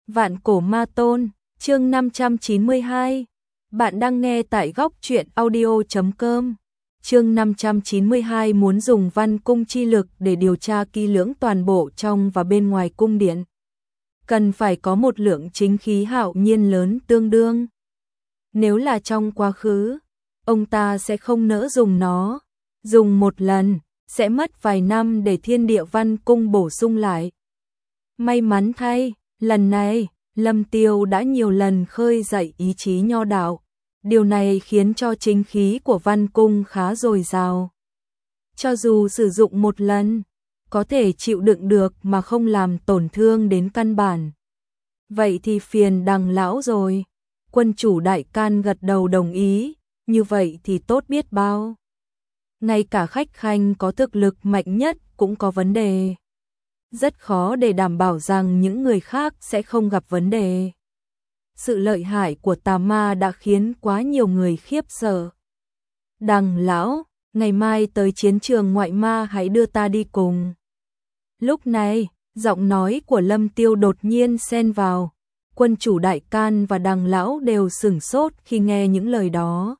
Vạn cổ ma tôn, chương 592. Bạn đang nghe tại góc truyện audio.com. Chương 592 muốn dùng văn cung chi lực để điều tra kỹ lưỡng toàn bộ trong và bên ngoài cung điện. Cần phải có một lượng chính khí hạo nhiên lớn tương đương. Nếu là trong quá khứ, ông ta sẽ không nỡ dùng nó. Dùng một lần, sẽ mất vài năm để thiên địa văn cung bổ sung lại. May mắn thay, lần này, Lâm Tiêu đã nhiều lần khơi dậy ý chí nho đạo. Điều này khiến cho chính khí của văn cung khá dồi dào. Cho dù sử dụng một lần, có thể chịu đựng được mà không làm tổn thương đến căn bản. Vậy thì phiền Đằng lão rồi. Quân chủ Đại Can gật đầu đồng ý, như vậy thì tốt biết bao. Ngay cả khách khanh có thực lực mạnh nhất cũng có vấn đề. Rất khó để đảm bảo rằng những người khác sẽ không gặp vấn đề. Sự lợi hại của tà ma đã khiến quá nhiều người khiếp sợ. Đằng lão, ngày mai tới chiến trường ngoại ma hãy đưa ta đi cùng. Lúc này, giọng nói của Lâm Tiêu đột nhiên xen vào. Quân chủ Đại Can và Đằng lão đều sửng sốt khi nghe những lời đó.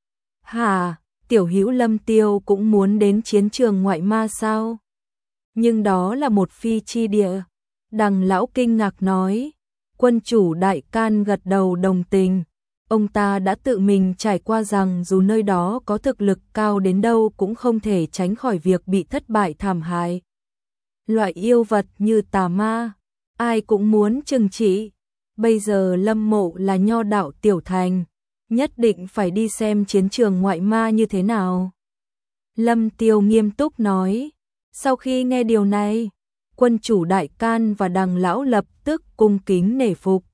Hả, tiểu hữu Lâm Tiêu cũng muốn đến chiến trường ngoại ma sao? Nhưng đó là một phi chi địa. Đằng lão kinh ngạc nói. Quân chủ Đại Can gật đầu đồng tình. Ông ta đã tự mình trải qua rằng dù nơi đó có thực lực cao đến đâu cũng không thể tránh khỏi việc bị thất bại thảm hại. Loại yêu vật như tà ma, ai cũng muốn trừng trị. Bây giờ Lâm Mộ là nho đạo tiểu thành, nhất định phải đi xem chiến trường ngoại ma như thế nào. Lâm Tiêu nghiêm túc nói. Sau khi nghe điều này, quân chủ Đại Can và Đằng lão lập tức cung kính nể phục.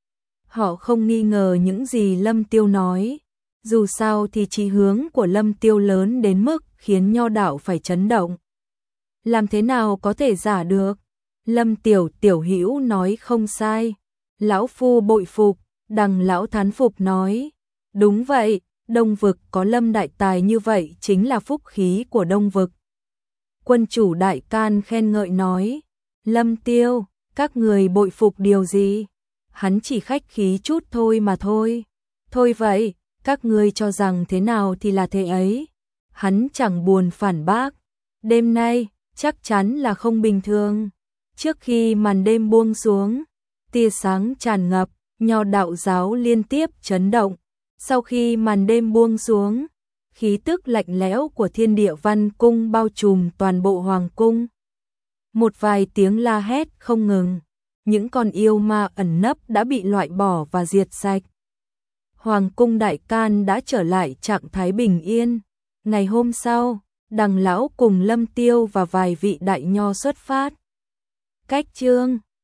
Họ không nghi ngờ những gì Lâm Tiêu nói. Dù sao thì chí hướng của Lâm Tiêu lớn đến mức khiến nho đạo phải chấn động. Làm thế nào có thể giả được? Lâm tiểu hữu nói không sai. Lão phu bội phục. Đằng lão thán phục nói. Đúng vậy, Đông Vực có Lâm đại tài như vậy chính là phúc khí của Đông Vực. Quân chủ Đại Can khen ngợi nói. Lâm Tiêu, các người bội phục điều gì? Hắn chỉ khách khí chút thôi mà thôi. Thôi vậy, các ngươi cho rằng thế nào thì là thế ấy. Hắn chẳng buồn phản bác. Đêm nay, chắc chắn là không bình thường. Trước khi màn đêm buông xuống, tia sáng tràn ngập, nho đạo giáo liên tiếp chấn động. Sau khi màn đêm buông xuống, khí tức lạnh lẽo của thiên địa văn cung bao trùm toàn bộ hoàng cung. Một vài tiếng la hét không ngừng, những con yêu ma ẩn nấp đã bị loại bỏ và diệt sạch. Hoàng cung Đại Can đã trở lại trạng thái bình yên. Ngày hôm sau, Đằng lão cùng Lâm Tiêu và vài vị đại nho xuất phát. Cách chương